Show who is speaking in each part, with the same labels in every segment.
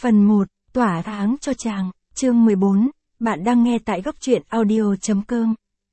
Speaker 1: Phần 1, tỏa tháng cho chàng, chương 14, bạn đang nghe tại góc truyện audio.com.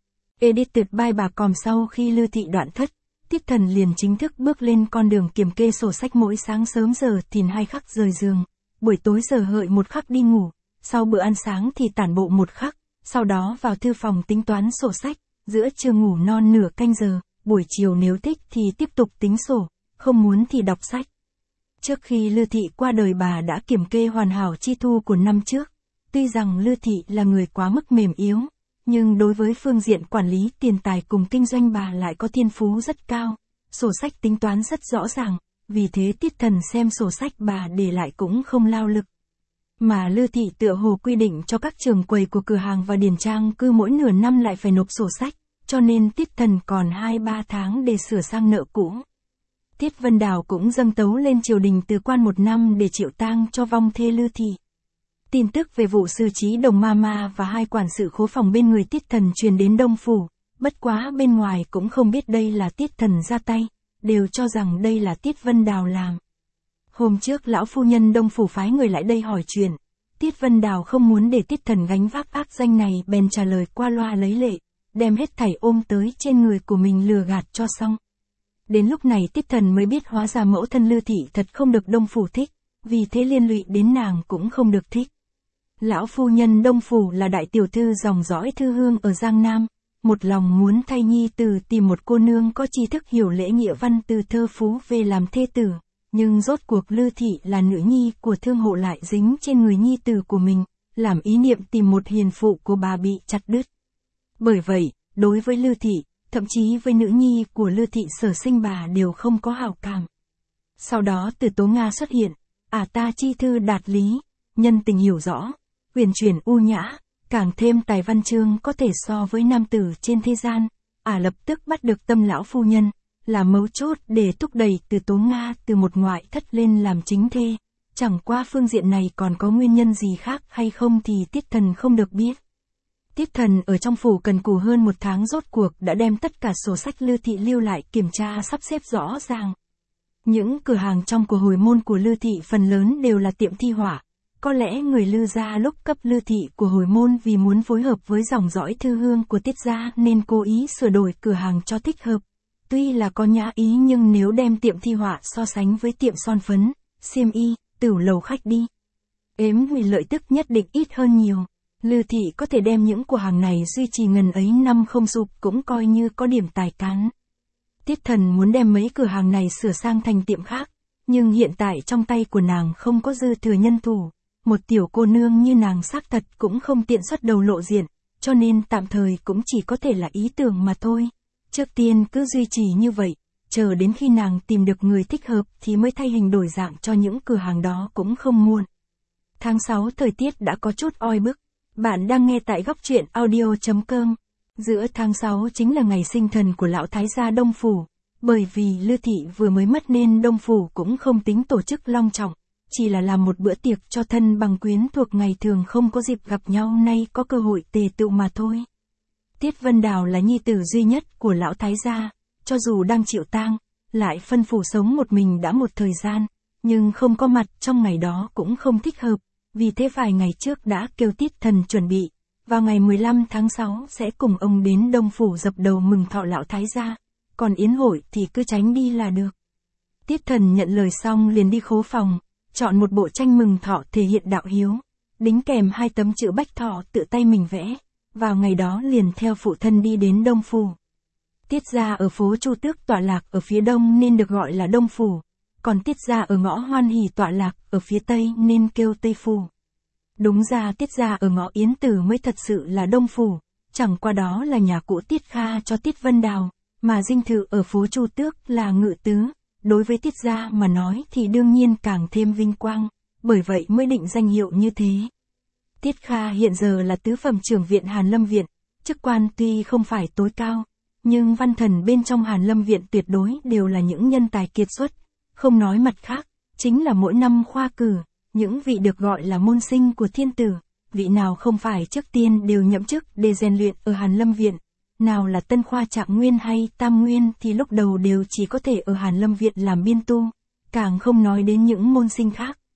Speaker 1: Edited by bà Còm. Sau khi Lư Thị đoạn thất, Tiết Thần liền chính thức bước lên con đường kiểm kê sổ sách. Mỗi sáng sớm giờ thìn 2 khắc rời giường, buổi tối giờ hợi 1 khắc đi ngủ, sau bữa ăn sáng thì tản bộ 1 khắc, sau đó vào thư phòng tính toán sổ sách, giữa trưa ngủ non nửa canh giờ, buổi chiều nếu thích thì tiếp tục tính sổ, không muốn thì đọc sách. Trước khi Lư Thị qua đời, bà đã kiểm kê hoàn hảo chi thu của năm trước. Tuy rằng Lư Thị là người quá mức mềm yếu, nhưng đối với phương diện quản lý tiền tài cùng kinh doanh bà lại có thiên phú rất cao. Sổ sách tính toán rất rõ ràng, vì thế Tiết Thần xem sổ sách bà để lại cũng không lao lực. Mà Lư Thị tựa hồ quy định cho các trưởng quầy của cửa hàng và điền trang cứ mỗi nửa năm lại phải nộp sổ sách, cho nên Tiết Thần còn 2-3 tháng để sửa sang nợ cũ. Tiết Vân Đào cũng dâng tấu lên triều đình từ quan 1 năm để chịu tang cho vong thê Lư Thị. Tin tức về vụ xử trí Đồng Ma và 2 quản sự khố phòng bên người Tiết Thần truyền đến Đông Phủ, bất quá bên ngoài cũng không biết đây là Tiết Thần ra tay, đều cho rằng đây là Tiết Vân Đào làm. Hôm trước lão phu nhân Đông Phủ phái người lại đây hỏi chuyện, Tiết Vân Đào không muốn để Tiết Thần gánh vác ác danh này bèn trả lời qua loa lấy lệ, đem hết thảy ôm tới trên người của mình lừa gạt cho xong. Đến lúc này Tiết Thần mới biết hóa ra mẫu thân Lư Thị thật không được Đông Phủ thích, vì thế liên lụy đến nàng cũng không được thích. Lão phu nhân Đông Phủ là đại tiểu thư dòng dõi Thư Hương ở Giang Nam, một lòng muốn thay nhi tử tìm một cô nương có tri thức hiểu lễ nghĩa văn từ thơ phú về làm thê tử, nhưng rốt cuộc Lư Thị là nữ nhi của thương hộ lại dính trên người nhi tử của mình, làm ý niệm tìm một hiền phụ của bà bị chặt đứt. Bởi vậy, đối với Lư Thị, thậm chí với nữ nhi của Lư Thị sở sinh bà đều không có hảo cảm. Sau đó Từ Tố Nga xuất hiện, ta chi thư đạt lý, nhân tình hiểu rõ, huyền chuyển u nhã, càng thêm tài văn chương có thể so với nam tử trên thế gian, lập tức bắt được tâm lão phu nhân, là mấu chốt để thúc đẩy Từ Tố Nga từ một ngoại thất lên làm chính thê. Chẳng qua phương diện này còn có nguyên nhân gì khác hay không thì Tiết Thần không được biết. Tiết Thần ở trong phủ cần cù hơn 1 tháng rốt cuộc đã đem tất cả sổ sách Lư Thị lưu lại kiểm tra sắp xếp rõ ràng. Những cửa hàng trong của hồi môn của Lư Thị phần lớn đều là tiệm thi họa. Có lẽ người Lư gia lúc cấp Lư Thị của hồi môn vì muốn phối hợp với dòng dõi Thư Hương của Tiết gia nên cố ý sửa đổi cửa hàng cho thích hợp. Tuy là có nhã ý nhưng nếu đem tiệm thi họa so sánh với tiệm son phấn, xiêm y, tửu lầu khách đi, vì lợi tức nhất định ít hơn nhiều. Lư Thị có thể đem những cửa hàng này duy trì ngần ấy năm không sụp cũng coi như có điểm tài cán. Tiết Thần muốn đem mấy cửa hàng này sửa sang thành tiệm khác, nhưng hiện tại trong tay của nàng không có dư thừa nhân thủ, một tiểu cô nương như nàng xác thật cũng không tiện xuất đầu lộ diện, cho nên tạm thời cũng chỉ có thể là ý tưởng mà thôi. Trước tiên cứ duy trì như vậy, chờ đến khi nàng tìm được người thích hợp thì mới thay hình đổi dạng cho những cửa hàng đó cũng không muộn. Tháng 6 thời tiết đã có chút oi bức. Bạn đang nghe tại góc truyện audio.com. Giữa tháng 6 chính là ngày sinh thần của lão thái gia Đông Phủ. Bởi vì Lư Thị vừa mới mất nên Đông Phủ cũng không tính tổ chức long trọng, chỉ là làm một bữa tiệc cho thân bằng quyến thuộc ngày thường không có dịp gặp nhau nay có cơ hội tề tựu mà thôi. Tiết Vân Đào là nhi tử duy nhất của lão thái gia, cho dù đang chịu tang, lại phân phủ sống một mình đã một thời gian, nhưng không có mặt trong ngày đó cũng không thích hợp. Vì thế vài ngày trước đã kêu Tiết Thần chuẩn bị, vào ngày 15 tháng 6 sẽ cùng ông đến Đông Phủ dập đầu mừng thọ lão thái gia, còn yến hội thì cứ tránh đi là được. Tiết Thần nhận lời xong liền đi khố phòng, chọn một bộ tranh mừng thọ thể hiện đạo hiếu, đính kèm 2 tấm chữ Bách Thọ tự tay mình vẽ, vào ngày đó liền theo phụ thân đi đến Đông Phủ. Tiết gia ở phố Chu Tước tọa lạc ở phía đông nên được gọi là Đông Phủ. Còn Tiết gia ở ngõ Hoan Hỷ tọa lạc ở phía tây nên kêu Tây Phủ. Đúng ra Tiết gia ở ngõ Yến Tử mới thật sự là Đông Phủ, chẳng qua đó là nhà cũ Tiết Kha cho Tiết Vân Đào, mà dinh thự ở phố Chu Tước là Ngự Tứ. Đối với Tiết gia mà nói thì đương nhiên càng thêm vinh quang, bởi vậy mới định danh hiệu như thế. Tiết Kha hiện giờ là tứ phẩm trưởng viện Hàn Lâm Viện, chức quan tuy không phải tối cao, nhưng văn thần bên trong Hàn Lâm Viện tuyệt đối đều là những nhân tài kiệt xuất. Không nói mặt khác, chính là mỗi năm khoa cử, những vị được gọi là môn sinh của thiên tử, vị nào không phải trước tiên đều nhậm chức để rèn luyện ở Hàn Lâm Viện, nào là tân khoa trạng nguyên hay tam nguyên thì lúc đầu đều chỉ có thể ở Hàn Lâm Viện làm biên tu, càng không nói đến những môn sinh khác,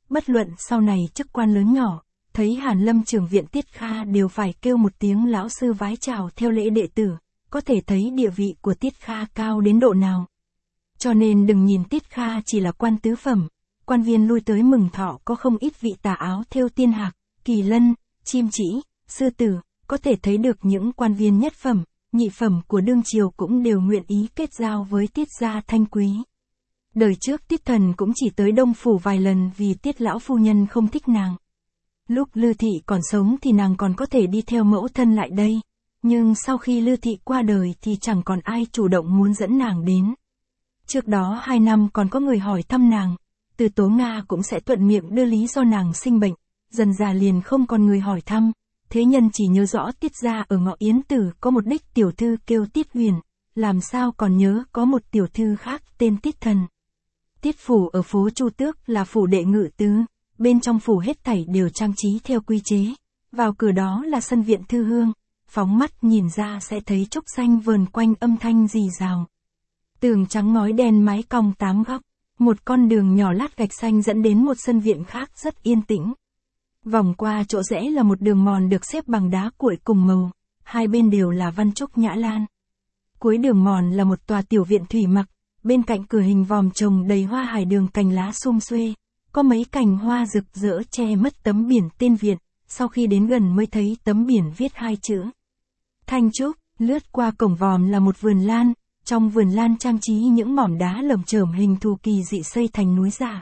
Speaker 1: bất luận sau này chức quan lớn nhỏ, thấy Hàn Lâm trưởng viện Tiết Kha đều phải kêu một tiếng lão sư vái chào theo lễ đệ tử, có thể thấy địa vị của Tiết Kha cao đến độ nào. Cho nên đừng nhìn Tiết Kha chỉ là quan tứ phẩm, quan viên lui tới mừng thọ có không ít vị tà áo thêu tiên hạc, kỳ lân, chim chỉ, sư tử, có thể thấy được những quan viên nhất phẩm, nhị phẩm của đương triều cũng đều nguyện ý kết giao với Tiết gia thanh quý. Đời trước Tiết Thần cũng chỉ tới Đông Phủ vài lần vì Tiết lão phu nhân không thích nàng. Lúc Lư Thị còn sống thì nàng còn có thể đi theo mẫu thân lại đây, nhưng sau khi Lư Thị qua đời thì chẳng còn ai chủ động muốn dẫn nàng đến. Trước đó 2 năm còn có người hỏi thăm nàng, Từ Tố Nga cũng sẽ thuận miệng đưa lý do nàng sinh bệnh, dần dà liền không còn người hỏi thăm, thế nhân chỉ nhớ rõ Tiết gia ở Ngọ Yến Tử có một đích tiểu thư kêu Tiết Huyền, làm sao còn nhớ có một tiểu thư khác tên Tiết Thần. Tiết phủ ở phố Chu Tước là phủ đệ ngự tứ, bên trong phủ hết thảy đều trang trí theo quy chế, vào cửa đó là sân viện thư hương, phóng mắt nhìn ra sẽ thấy trúc xanh vờn quanh âm thanh rì rào. Tường trắng ngói đen mái cong 8 góc, một con đường nhỏ lát gạch xanh dẫn đến một sân viện khác rất yên tĩnh. Vòng qua chỗ rẽ là một đường mòn được xếp bằng đá cuội cùng màu, hai bên đều là văn trúc nhã lan. Cuối đường mòn là một tòa tiểu viện thủy mặc, bên cạnh cửa hình vòm trồng đầy hoa hải đường cành lá sum xuê, có mấy cành hoa rực rỡ che mất tấm biển tên viện, sau khi đến gần mới thấy tấm biển viết 2 chữ Thanh Trúc. Lướt qua cổng vòm là một vườn lan, trong vườn lan trang trí những mỏm đá lởm chởm hình thù kỳ dị xây thành núi giả.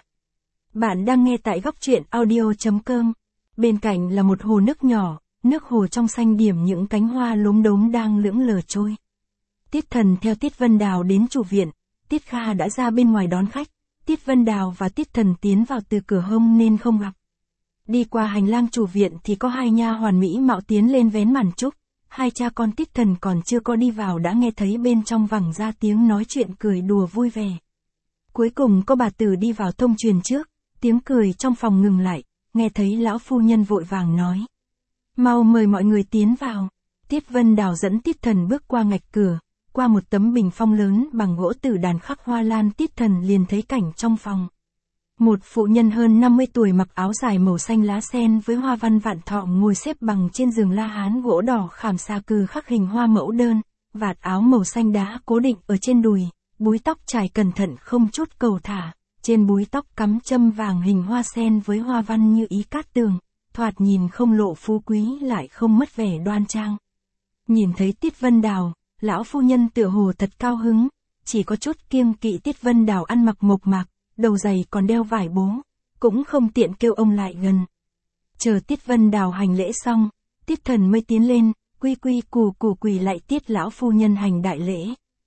Speaker 1: Bạn đang nghe tại góc truyện audio.com. Bên cạnh là một hồ nước nhỏ, nước hồ trong xanh điểm những cánh hoa lốm đốm đang lững lờ trôi. Tiết Thần theo Tiết Vân Đào đến chủ viện, Tiết Kha đã ra bên ngoài đón khách, Tiết Vân Đào và Tiết Thần tiến vào từ cửa hông nên không gặp. Đi qua hành lang chủ viện thì có 2 nha hoàn mỹ mạo tiến lên vén màn trúc, 2 cha con Tiết Thần còn chưa có đi vào đã nghe thấy bên trong vẳng ra tiếng nói chuyện cười đùa vui vẻ. Cuối cùng có bà tử đi vào thông truyền trước, tiếng cười trong phòng ngừng lại, nghe thấy lão phu nhân vội vàng nói: "Mau mời mọi người tiến vào." Tiết Vân Đào dẫn Tiết Thần bước qua ngạch cửa, qua một tấm bình phong lớn bằng gỗ tử đàn khắc hoa lan, Tiết Thần liền thấy cảnh trong phòng. Một phụ nhân hơn 50 tuổi mặc áo dài màu xanh lá sen với hoa văn vạn thọ ngồi xếp bằng trên giường la hán gỗ đỏ khảm xà cừ khắc hình hoa mẫu đơn, vạt áo màu xanh đá cố định ở trên đùi, búi tóc trải cẩn thận không chút cầu thả, trên búi tóc cắm châm vàng hình hoa sen với hoa văn như ý cát tường, thoạt nhìn không lộ phú quý lại không mất vẻ đoan trang. Nhìn thấy Tiết Vân Đào, lão phu nhân tựa hồ thật cao hứng, chỉ có chút kiêng kỵ Tiết Vân Đào ăn mặc mộc mạc, đầu giày còn đeo vải bố, cũng không tiện kêu ông lại gần. Chờ Tiết Vân Đào hành lễ xong, Tiết Thần mới tiến lên, quy quy củ củ quỳ lại Tiết lão phu nhân hành đại lễ.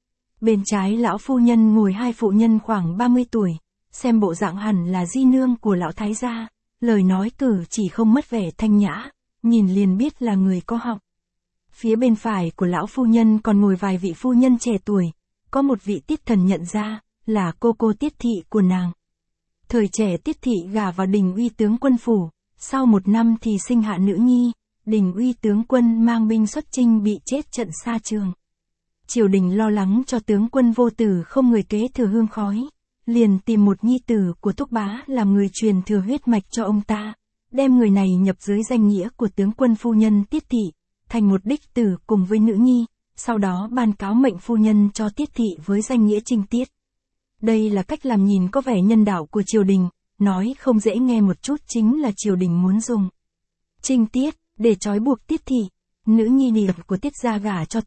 Speaker 1: Bên trái lão phu nhân ngồi 2 phụ nhân khoảng 30 tuổi, xem bộ dạng hẳn là di nương của lão thái gia, lời nói cử chỉ không mất vẻ thanh nhã, nhìn liền biết là người có học. Phía bên phải của lão phu nhân còn ngồi vài vị phu nhân trẻ tuổi, có một vị Tiết Thần nhận ra, là cô Tiết Thị của nàng. Thời trẻ Tiết Thị gả vào Đình Uy tướng quân phủ, sau 1 năm thì sinh hạ nữ nhi, Đình Uy tướng quân mang binh xuất chinh bị chết trận xa trường. Triều đình lo lắng cho tướng quân vô tử không người kế thừa hương khói, liền tìm một nhi tử của Thúc Bá làm người truyền thừa huyết mạch cho ông ta, đem người này nhập dưới danh nghĩa của tướng quân phu nhân Tiết Thị, thành một đích tử cùng với nữ nhi, sau đó ban cáo mệnh phu nhân cho Tiết Thị với danh nghĩa Trinh Tiết. Đây là cách làm nhìn có vẻ nhân đạo của triều đình, nói không dễ nghe một chút chính là triều đình muốn dùng Trinh Tiết để trói buộc Tiết Thị, nữ nhi điệp của Tiết gia gả cho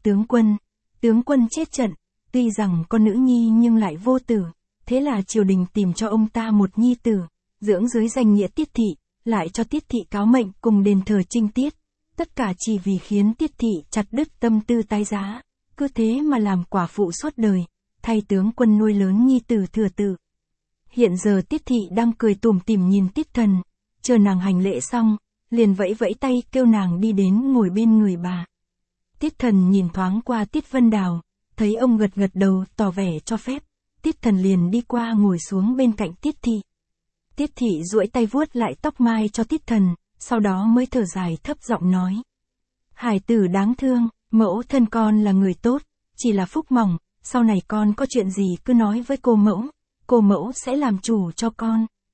Speaker 1: tướng quân chết trận, tuy rằng có nữ nhi nhưng lại vô tử, thế là triều đình tìm cho ông ta một nhi tử, dưỡng dưới danh nghĩa Tiết Thị, lại cho Tiết Thị cáo mệnh cùng đền thờ Trinh Tiết, tất cả chỉ vì khiến Tiết Thị chặt đứt tâm tư tái giá, cứ thế mà làm quả phụ suốt đời, thay tướng quân nuôi lớn nhi tử thừa tự. Hiện giờ Tiết Thị đang cười tủm tỉm nhìn Tiết Thần, chờ nàng hành lễ xong, liền vẫy vẫy tay kêu nàng đi đến ngồi bên người bà. Tiết Thần nhìn thoáng qua Tiết Vân Đào, thấy ông gật gật đầu tỏ vẻ cho phép, Tiết Thần liền đi qua ngồi xuống bên cạnh Tiết Thị. Tiết Thị duỗi tay vuốt lại tóc mai cho Tiết Thần, sau đó mới thở dài thấp giọng nói: "Hải tử đáng thương, mẫu thân con là người tốt, chỉ là phúc mỏng, sau này con có chuyện gì cứ nói với cô mẫu sẽ làm chủ cho con."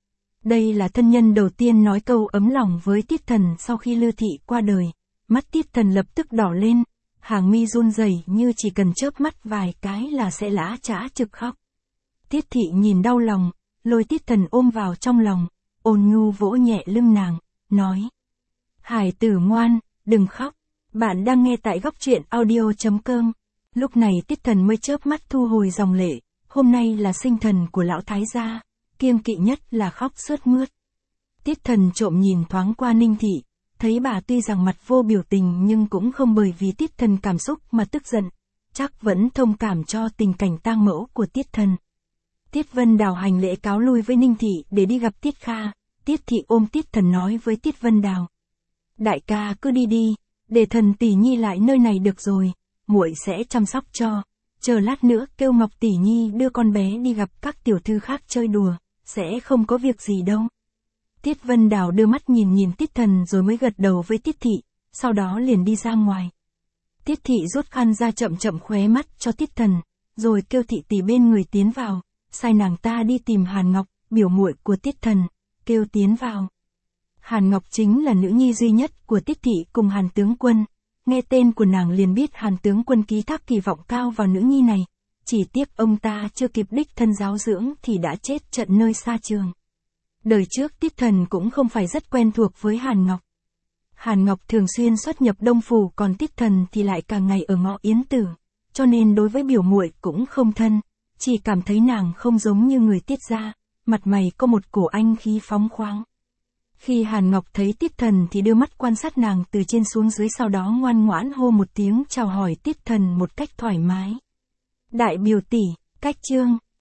Speaker 1: Đây là thân nhân đầu tiên nói câu ấm lòng với Tiết Thần sau khi Lư Thị qua đời. Mắt Tiết Thần lập tức đỏ lên, hàng mi run rẩy như chỉ cần chớp mắt vài cái là sẽ lã chã trực khóc. Tiết Thị nhìn đau lòng, lôi Tiết Thần ôm vào trong lòng, ôn nhu vỗ nhẹ lưng nàng, nói. Hải tử ngoan, đừng khóc. Bạn đang nghe tại góc truyện audio.com. Lúc này Tiết Thần mới chớp mắt thu hồi dòng lệ, hôm nay là sinh thần của lão thái gia, kiêng kỵ nhất là khóc sướt mướt. Tiết Thần trộm nhìn thoáng qua Ninh Thị, thấy bà tuy rằng mặt vô biểu tình nhưng cũng không bởi vì Tiết Thần cảm xúc mà tức giận, chắc vẫn thông cảm cho tình cảnh tang mẫu của Tiết Thần. Tiết Vân Đào hành lễ cáo lui với Ninh Thị để đi gặp Tiết Kha, Tiết Thị ôm Tiết Thần nói với Tiết Vân Đào. Đại ca cứ đi đi, để Thần tỷ nhi lại nơi này được rồi, muội sẽ chăm sóc cho, chờ lát nữa kêu Ngọc tỷ nhi đưa con bé đi gặp các tiểu thư khác chơi đùa, sẽ không có việc gì đâu. Tiết Vân Đào đưa mắt nhìn nhìn Tiết Thần rồi mới gật đầu với Tiết Thị, sau đó liền đi ra ngoài. Tiết Thị rút khăn ra chậm chậm khóe mắt cho Tiết Thần, rồi kêu thị tỷ bên người tiến vào, sai nàng ta đi tìm Hàn Ngọc, biểu muội của Tiết Thần, kêu tiến vào. Hàn Ngọc chính là nữ nhi duy nhất của Tiết Thị cùng Hàn tướng quân, nghe tên của nàng liền biết Hàn tướng quân ký thác kỳ vọng cao vào nữ nhi này, chỉ tiếc ông ta chưa kịp đích thân giáo dưỡng thì đã chết trận nơi xa trường. Đời trước Tiết Thần cũng không phải rất quen thuộc với Hàn Ngọc. Hàn Ngọc thường xuyên xuất nhập Đông Phủ còn Tiết Thần thì lại cả ngày ở ngõ Yến Tử, cho nên đối với biểu muội cũng không thân, chỉ cảm thấy nàng không giống như người Tiết gia, mặt mày có một cổ anh khí phóng khoáng. Khi Hàn Ngọc thấy Tiết Thần thì đưa mắt quan sát nàng từ trên xuống dưới, sau đó ngoan ngoãn hô một tiếng chào hỏi Tiết Thần một cách thoải mái. Đại biểu tỷ, cách chương.